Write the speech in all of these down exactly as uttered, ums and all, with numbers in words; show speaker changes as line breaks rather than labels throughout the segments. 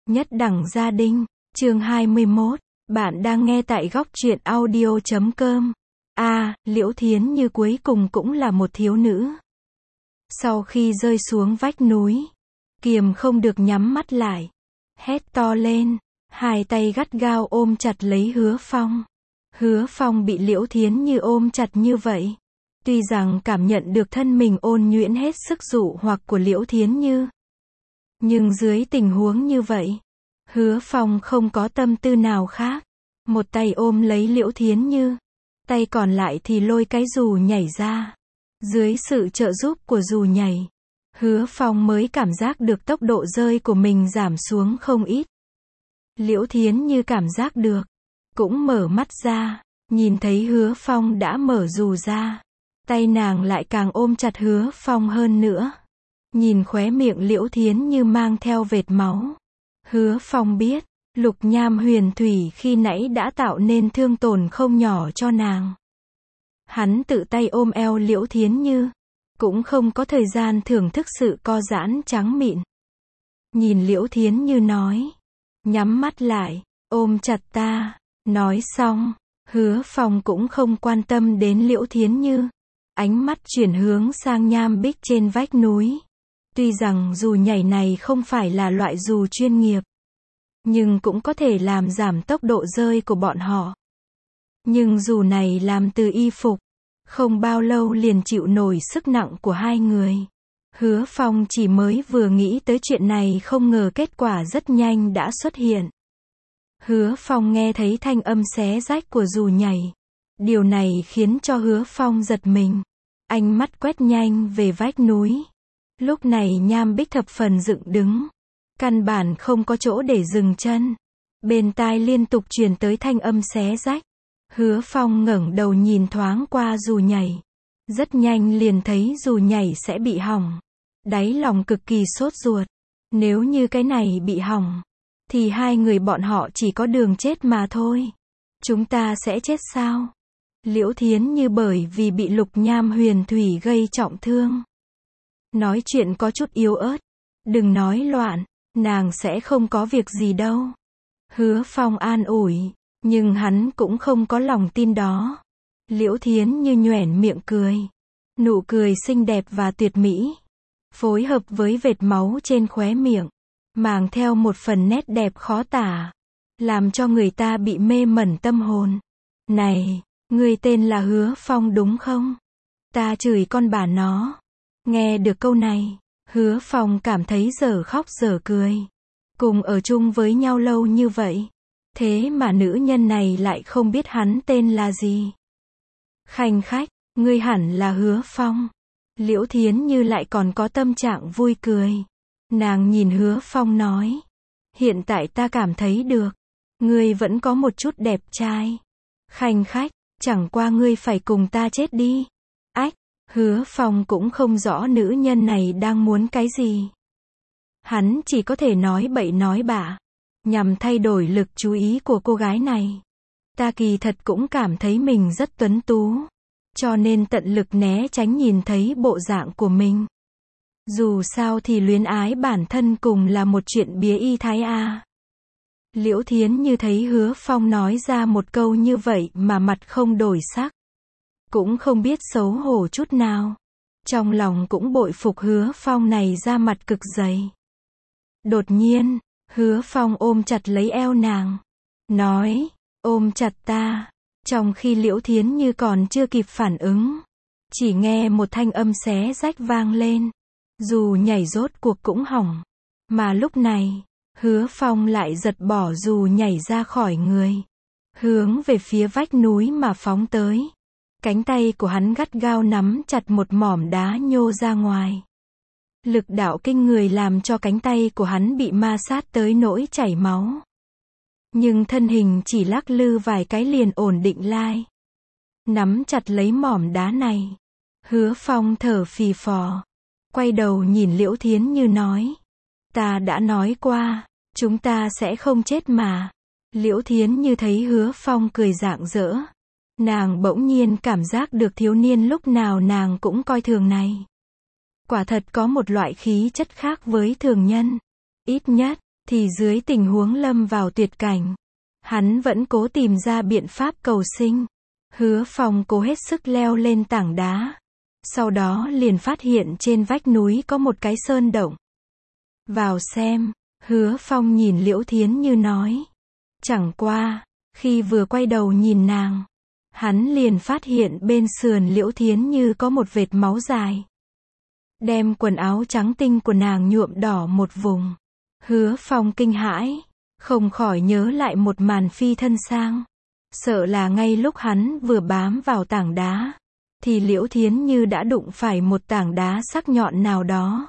Nhất đẳng gia đình, chương hai mươi mốt, bạn đang nghe tại góc truyện audio chấm com. A, à, Liễu Thiến Như cuối cùng cũng là một thiếu nữ. Sau khi rơi xuống vách núi, Kiềm không được nhắm mắt lại, hét to lên, hai tay gắt gao ôm chặt lấy Hứa Phong. Hứa Phong bị Liễu Thiến Như ôm chặt như vậy, tuy rằng cảm nhận được thân mình ôn nhuyễn hết sức dụ hoặc của Liễu Thiến Như, nhưng dưới tình huống như vậy, Hứa Phong không có tâm tư nào khác. Một tay ôm lấy Liễu Thiến Như, tay còn lại thì lôi cái dù nhảy ra. Dưới sự trợ giúp của dù nhảy, Hứa Phong mới cảm giác được tốc độ rơi của mình giảm xuống không ít. Liễu Thiến Như cảm giác được, cũng mở mắt ra, nhìn thấy Hứa Phong đã mở dù ra, tay nàng lại càng ôm chặt Hứa Phong hơn nữa. Nhìn khóe miệng Liễu Thiến Như mang theo vệt máu, Hứa Phong biết, lục nham huyền thủy khi nãy đã tạo nên thương tổn không nhỏ cho nàng. Hắn tự tay ôm eo Liễu Thiến Như, cũng không có thời gian thưởng thức sự co giãn trắng mịn. Nhìn Liễu Thiến Như nói, nhắm mắt lại, ôm chặt ta. Nói xong, Hứa Phong cũng không quan tâm đến Liễu Thiến Như, ánh mắt chuyển hướng sang nham bích trên vách núi. Tuy rằng dù nhảy này không phải là loại dù chuyên nghiệp, nhưng cũng có thể làm giảm tốc độ rơi của bọn họ. Nhưng dù này làm từ y phục, không bao lâu liền chịu nổi sức nặng của hai người. Hứa Phong chỉ mới vừa nghĩ tới chuyện này không ngờ kết quả rất nhanh đã xuất hiện. Hứa Phong nghe thấy thanh âm xé rách của dù nhảy. Điều này khiến cho Hứa Phong giật mình. Ánh mắt quét nhanh về vách núi. Lúc này nham bích thập phần dựng đứng, căn bản không có chỗ để dừng chân. Bên tai liên tục truyền tới thanh âm xé rách. Hứa Phong ngẩng đầu nhìn thoáng qua dù nhảy. Rất nhanh liền thấy dù nhảy sẽ bị hỏng. Đáy lòng cực kỳ sốt ruột. Nếu như cái này bị hỏng, thì hai người bọn họ chỉ có đường chết mà thôi. Chúng ta sẽ chết sao? Liễu Thiến Như bởi vì bị lục nham huyền thủy gây trọng thương, nói chuyện có chút yếu ớt. Đừng nói loạn, nàng sẽ không có việc gì đâu. Hứa Phong an ủi, nhưng hắn cũng không có lòng tin đó. Liễu Thiến Như nhoẻn miệng cười. Nụ cười xinh đẹp và tuyệt mỹ, phối hợp với vệt máu trên khóe miệng, mang theo một phần nét đẹp khó tả, làm cho người ta bị mê mẩn tâm hồn. Này, ngươi tên là Hứa Phong đúng không? Ta chửi con bà nó. Nghe được câu này, Hứa Phong cảm thấy dở khóc dở cười. Cùng ở chung với nhau lâu như vậy, thế mà nữ nhân này lại không biết hắn tên là gì. Khanh khách, ngươi hẳn là Hứa Phong. Liễu Thiến Như lại còn có tâm trạng vui cười. Nàng nhìn Hứa Phong nói, hiện tại ta cảm thấy được, ngươi vẫn có một chút đẹp trai. Khanh khách, chẳng qua ngươi phải cùng ta chết đi. Ách, Hứa Phong cũng không rõ nữ nhân này đang muốn cái gì. Hắn chỉ có thể nói bậy nói bạ, nhằm thay đổi lực chú ý của cô gái này. Ta kỳ thật cũng cảm thấy mình rất tuấn tú, cho nên tận lực né tránh nhìn thấy bộ dạng của mình. Dù sao thì luyến ái bản thân cùng là một chuyện bía y thái a. Liễu Thiến Như thấy Hứa Phong nói ra một câu như vậy mà mặt không đổi sắc, cũng không biết xấu hổ chút nào. Trong lòng cũng bội phục Hứa Phong này ra mặt cực dày. Đột nhiên, Hứa Phong ôm chặt lấy eo nàng, nói, ôm chặt ta. Trong khi Liễu Thiến Như còn chưa kịp phản ứng, chỉ nghe một thanh âm xé rách vang lên. Dù nhảy rốt cuộc cũng hỏng. Mà lúc này, Hứa Phong lại giật bỏ dù nhảy ra khỏi người, hướng về phía vách núi mà phóng tới. Cánh tay của hắn gắt gao nắm chặt một mỏm đá nhô ra ngoài. Lực đạo kinh người làm cho cánh tay của hắn bị ma sát tới nỗi chảy máu. Nhưng thân hình chỉ lắc lư vài cái liền ổn định lại. Nắm chặt lấy mỏm đá này, Hứa Phong thở phì phò, quay đầu nhìn Liễu Thiến Như nói, ta đã nói qua, chúng ta sẽ không chết mà. Liễu Thiến Như thấy Hứa Phong cười rạng rỡ, nàng bỗng nhiên cảm giác được thiếu niên lúc nào nàng cũng coi thường này. Quả thật có một loại khí chất khác với thường nhân. Ít nhất, thì dưới tình huống lâm vào tuyệt cảnh, hắn vẫn cố tìm ra biện pháp cầu sinh. Hứa Phong cố hết sức leo lên tảng đá. Sau đó liền phát hiện trên vách núi có một cái sơn động. Vào xem, Hứa Phong nhìn Liễu Thiến Như nói. Chẳng qua, khi vừa quay đầu nhìn nàng, hắn liền phát hiện bên sườn Liễu Thiến Như có một vệt máu dài. Đem quần áo trắng tinh của nàng nhuộm đỏ một vùng. Hứa Phong kinh hãi, không khỏi nhớ lại một màn phi thân sang. Sợ là ngay lúc hắn vừa bám vào tảng đá, thì Liễu Thiến Như đã đụng phải một tảng đá sắc nhọn nào đó.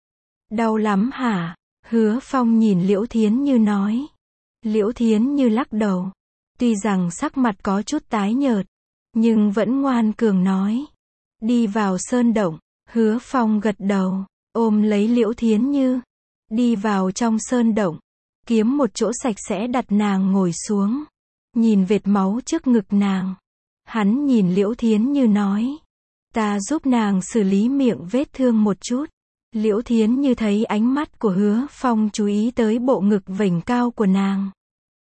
Đau lắm hả? Hứa Phong nhìn Liễu Thiến Như nói. Liễu Thiến Như lắc đầu. Tuy rằng sắc mặt có chút tái nhợt, nhưng vẫn ngoan cường nói. Đi vào sơn động. Hứa Phong gật đầu, ôm lấy Liễu Thiến Như. Đi vào trong sơn động, kiếm một chỗ sạch sẽ đặt nàng ngồi xuống. Nhìn vệt máu trước ngực nàng, hắn nhìn Liễu Thiến Như nói. Ta giúp nàng xử lý miệng vết thương một chút. Liễu Thiến Như thấy ánh mắt của Hứa Phong chú ý tới bộ ngực vểnh cao của nàng.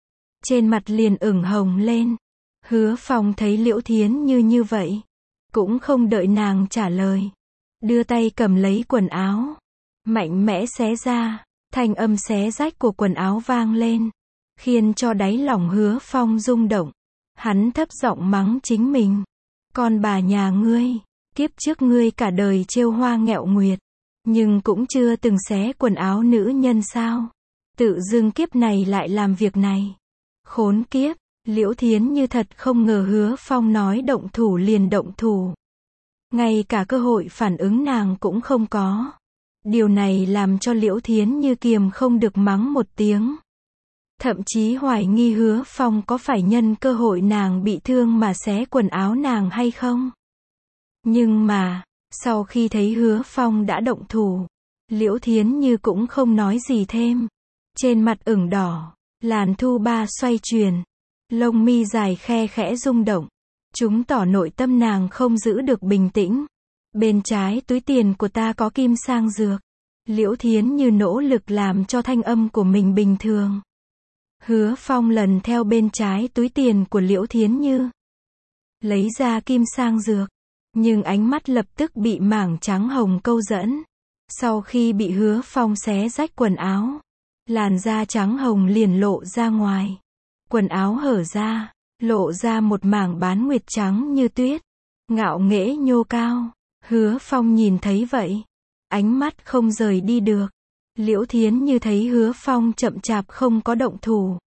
Trên mặt liền ửng hồng lên. Hứa Phong thấy Liễu Thiến Như như vậy, cũng không đợi nàng trả lời. Đưa tay cầm lấy quần áo, mạnh mẽ xé ra, thanh âm xé rách của quần áo vang lên, khiến cho đáy lòng Hứa Phong rung động. Hắn thấp giọng mắng chính mình. Con bà nhà ngươi, kiếp trước ngươi cả đời trêu hoa nghẹo nguyệt, nhưng cũng chưa từng xé quần áo nữ nhân sao? Tự dưng kiếp này lại làm việc này. Khốn kiếp, Liễu Thiến Như thật không ngờ Hứa Phong nói động thủ liền động thủ. Ngay cả cơ hội phản ứng nàng cũng không có. Điều này làm cho Liễu Thiến Như kiềm không được mắng một tiếng. Thậm chí hoài nghi Hứa Phong có phải nhân cơ hội nàng bị thương mà xé quần áo nàng hay không. Nhưng mà, sau khi thấy Hứa Phong đã động thủ, Liễu Thiến Như cũng không nói gì thêm. Trên mặt ửng đỏ, làn thu ba xoay chuyển, lông mi dài khe khẽ rung động, chứng tỏ nội tâm nàng không giữ được bình tĩnh. Bên trái túi tiền của ta có kim sang dược. Liễu Thiến Như nỗ lực làm cho thanh âm của mình bình thường. Hứa Phong lần theo bên trái túi tiền của Liễu Thiến Như, lấy ra kim sang dược, nhưng ánh mắt lập tức bị mảng trắng hồng câu dẫn. Sau khi bị Hứa Phong xé rách quần áo, làn da trắng hồng liền lộ ra ngoài. Quần áo hở ra, lộ ra một mảng bán nguyệt trắng như tuyết, ngạo nghễ nhô cao. Hứa Phong nhìn thấy vậy, ánh mắt không rời đi được. Liễu Thiến Như thấy Hứa Phong chậm chạp không có động thủ,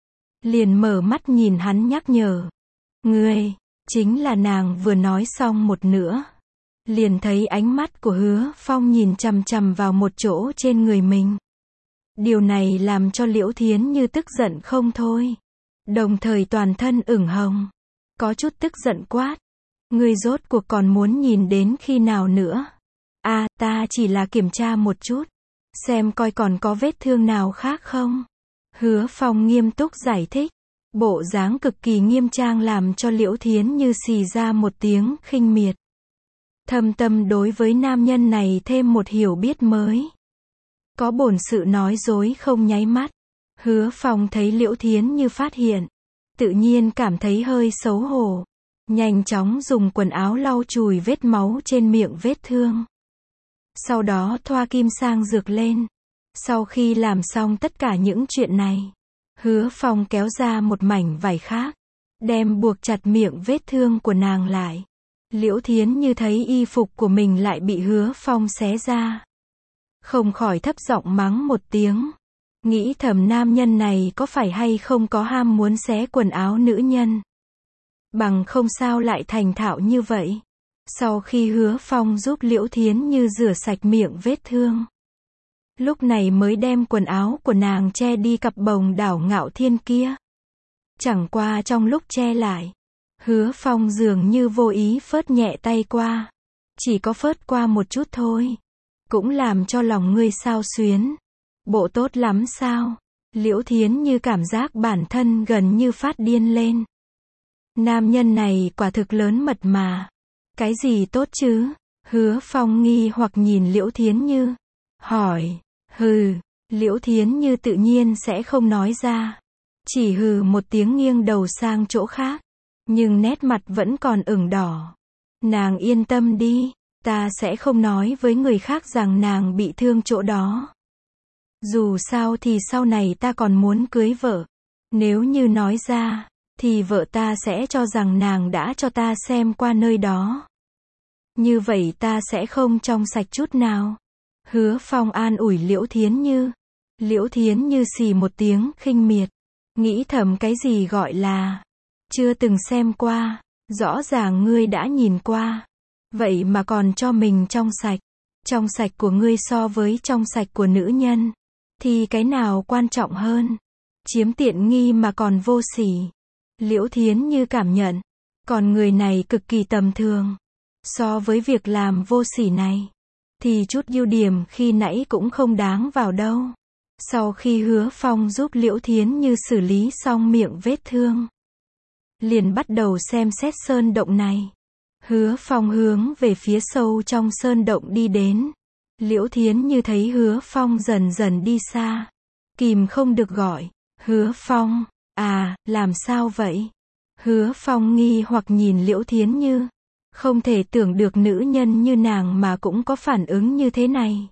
liền mở mắt nhìn hắn nhắc nhở. Ngươi, chính là nàng vừa nói xong một nửa, liền thấy ánh mắt của Hứa Phong nhìn chằm chằm vào một chỗ trên người mình. Điều này làm cho Liễu Thiến Như tức giận không thôi, đồng thời toàn thân ửng hồng, có chút tức giận quát. Ngươi rốt cuộc còn muốn nhìn đến khi nào nữa? A, à, ta chỉ là kiểm tra một chút, xem coi còn có vết thương nào khác không? Hứa Phong nghiêm túc giải thích, bộ dáng cực kỳ nghiêm trang làm cho Liễu Thiến Như xì ra một tiếng khinh miệt. Thâm tâm đối với nam nhân này thêm một hiểu biết mới. Có bổn sự nói dối không nháy mắt. Hứa Phong thấy Liễu Thiến Như phát hiện, tự nhiên cảm thấy hơi xấu hổ. Nhanh chóng dùng quần áo lau chùi vết máu trên miệng vết thương. Sau đó thoa kim sang dược lên. Sau khi làm xong tất cả những chuyện này, Hứa Phong kéo ra một mảnh vải khác, đem buộc chặt miệng vết thương của nàng lại. Liễu Thiến Như thấy y phục của mình lại bị Hứa Phong xé ra, không khỏi thấp giọng mắng một tiếng. Nghĩ thầm nam nhân này có phải hay không có ham muốn xé quần áo nữ nhân. Bằng không sao lại thành thạo như vậy. Sau khi Hứa Phong giúp Liễu Thiến Như rửa sạch miệng vết thương, lúc này mới đem quần áo của nàng che đi cặp bồng đảo ngạo thiên kia. Chẳng qua trong lúc che lại, Hứa Phong dường như vô ý phớt nhẹ tay qua. Chỉ có phớt qua một chút thôi, cũng làm cho lòng ngươi xao xuyến. Bộ tốt lắm sao? Liễu Thiến Như cảm giác bản thân gần như phát điên lên. Nam nhân này quả thực lớn mật mà. Cái gì tốt chứ? Hứa Phong nghi hoặc nhìn Liễu Thiến Như, hỏi. Hừ, Liễu Thiến Như tự nhiên sẽ không nói ra. Chỉ hừ một tiếng nghiêng đầu sang chỗ khác. Nhưng nét mặt vẫn còn ửng đỏ. Nàng yên tâm đi. Ta sẽ không nói với người khác rằng nàng bị thương chỗ đó. Dù sao thì sau này ta còn muốn cưới vợ. Nếu như nói ra, thì vợ ta sẽ cho rằng nàng đã cho ta xem qua nơi đó. Như vậy ta sẽ không trong sạch chút nào. Hứa Phong an ủi Liễu Thiến Như. Liễu Thiến Như xì một tiếng khinh miệt. Nghĩ thầm cái gì gọi là chưa từng xem qua. Rõ ràng ngươi đã nhìn qua. Vậy mà còn cho mình trong sạch. Trong sạch của ngươi so với trong sạch của nữ nhân. Thì cái nào quan trọng hơn? Chiếm tiện nghi mà còn vô sỉ. Liễu Thiến Như cảm nhận. Còn người này cực kỳ tầm thường. So với việc làm vô sỉ này. Thì chút ưu điểm khi nãy cũng không đáng vào đâu. Sau khi Hứa Phong giúp Liễu Thiến Như xử lý xong miệng vết thương. Liền bắt đầu xem xét sơn động này. Hứa Phong hướng về phía sâu trong sơn động đi đến. Liễu Thiến Như thấy Hứa Phong dần dần đi xa. Kìm không được gọi. Hứa Phong, à, làm sao vậy? Hứa Phong nghi hoặc nhìn Liễu Thiến Như. Không thể tưởng được nữ nhân như nàng mà cũng có phản ứng như thế này.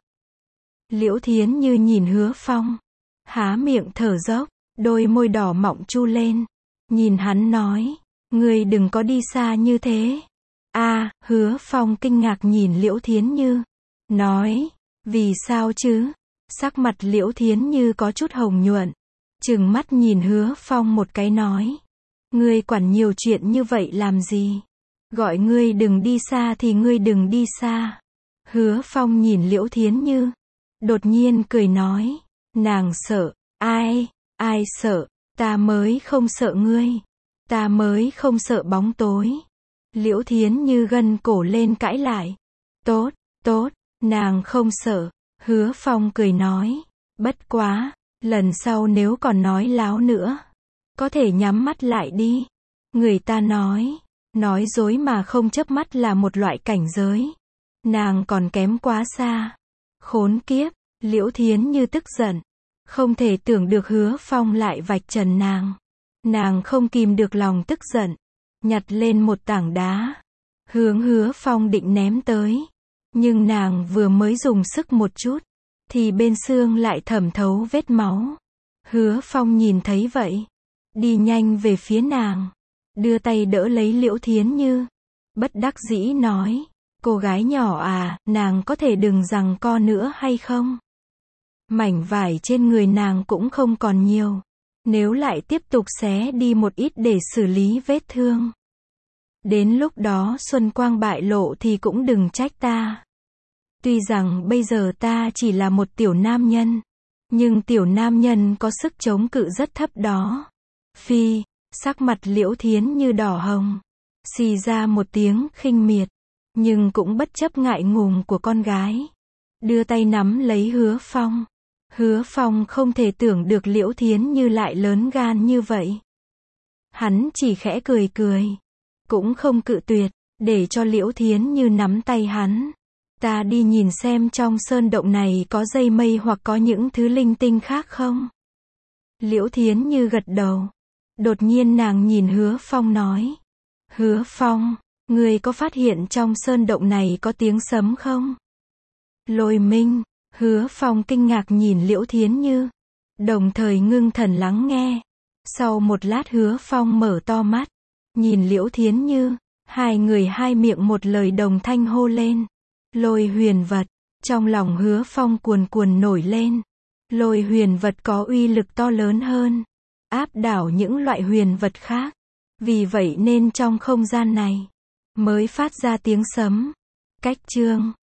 Liễu Thiến Như nhìn Hứa Phong. Há miệng thở dốc, đôi môi đỏ mọng chu lên. Nhìn hắn nói, ngươi đừng có đi xa như thế. À, Hứa Phong kinh ngạc nhìn Liễu Thiến Như. Nói, vì sao chứ? Sắc mặt Liễu Thiến Như có chút hồng nhuận. Trừng mắt nhìn Hứa Phong một cái nói. Ngươi quản nhiều chuyện như vậy làm gì? Gọi ngươi đừng đi xa thì ngươi đừng đi xa. Hứa Phong nhìn Liễu Thiến Như. Đột nhiên cười nói. Nàng sợ. Ai? Ai sợ? Ta mới không sợ ngươi. Ta mới không sợ bóng tối. Liễu Thiến Như gân cổ lên cãi lại. Tốt, tốt, nàng không sợ. Hứa Phong cười nói. Bất quá, lần sau nếu còn nói láo nữa, có thể nhắm mắt lại đi. Người ta nói, nói dối mà không chớp mắt là một loại cảnh giới. Nàng còn kém quá xa. Khốn kiếp, Liễu Thiến Như tức giận. Không thể tưởng được Hứa Phong lại vạch trần nàng. Nàng không kìm được lòng tức giận. Nhặt lên một tảng đá. Hướng Hứa Phong định ném tới. Nhưng nàng vừa mới dùng sức một chút. Thì bên xương lại thẩm thấu vết máu. Hứa Phong nhìn thấy vậy. Đi nhanh về phía nàng. Đưa tay đỡ lấy Liễu Thiến Như. Bất đắc dĩ nói. Cô gái nhỏ à, nàng có thể đừng giằng co nữa hay không? Mảnh vải trên người nàng cũng không còn nhiều. Nếu lại tiếp tục xé đi một ít để xử lý vết thương. Đến lúc đó xuân quang bại lộ thì cũng đừng trách ta. Tuy rằng bây giờ ta chỉ là một tiểu nam nhân. Nhưng tiểu nam nhân có sức chống cự rất thấp đó. Phi, sắc mặt Liễu Thiến Như đỏ hồng. Xì ra một tiếng khinh miệt. Nhưng cũng bất chấp ngại ngùng của con gái. Đưa tay nắm lấy Hứa Phong. Hứa Phong không thể tưởng được Liễu Thiến Như lại lớn gan như vậy. Hắn chỉ khẽ cười cười. Cũng không cự tuyệt, để cho Liễu Thiến Như nắm tay hắn. Ta đi nhìn xem trong sơn động này có dây mây hoặc có những thứ linh tinh khác không? Liễu Thiến Như gật đầu. Đột nhiên nàng nhìn Hứa Phong nói. Hứa Phong, ngươi có phát hiện trong sơn động này có tiếng sấm không? Lôi minh. Hứa Phong kinh ngạc nhìn Liễu Thiến Như. Đồng thời ngưng thần lắng nghe. Sau một lát Hứa Phong mở to mắt. Nhìn Liễu Thiến Như. Hai người hai miệng một lời đồng thanh hô lên. Lôi huyền vật. Trong lòng Hứa Phong cuồn cuồn nổi lên. Lôi huyền vật có uy lực to lớn hơn. Áp đảo những loại huyền vật khác. Vì vậy nên trong không gian này mới phát ra tiếng sấm. Cách chương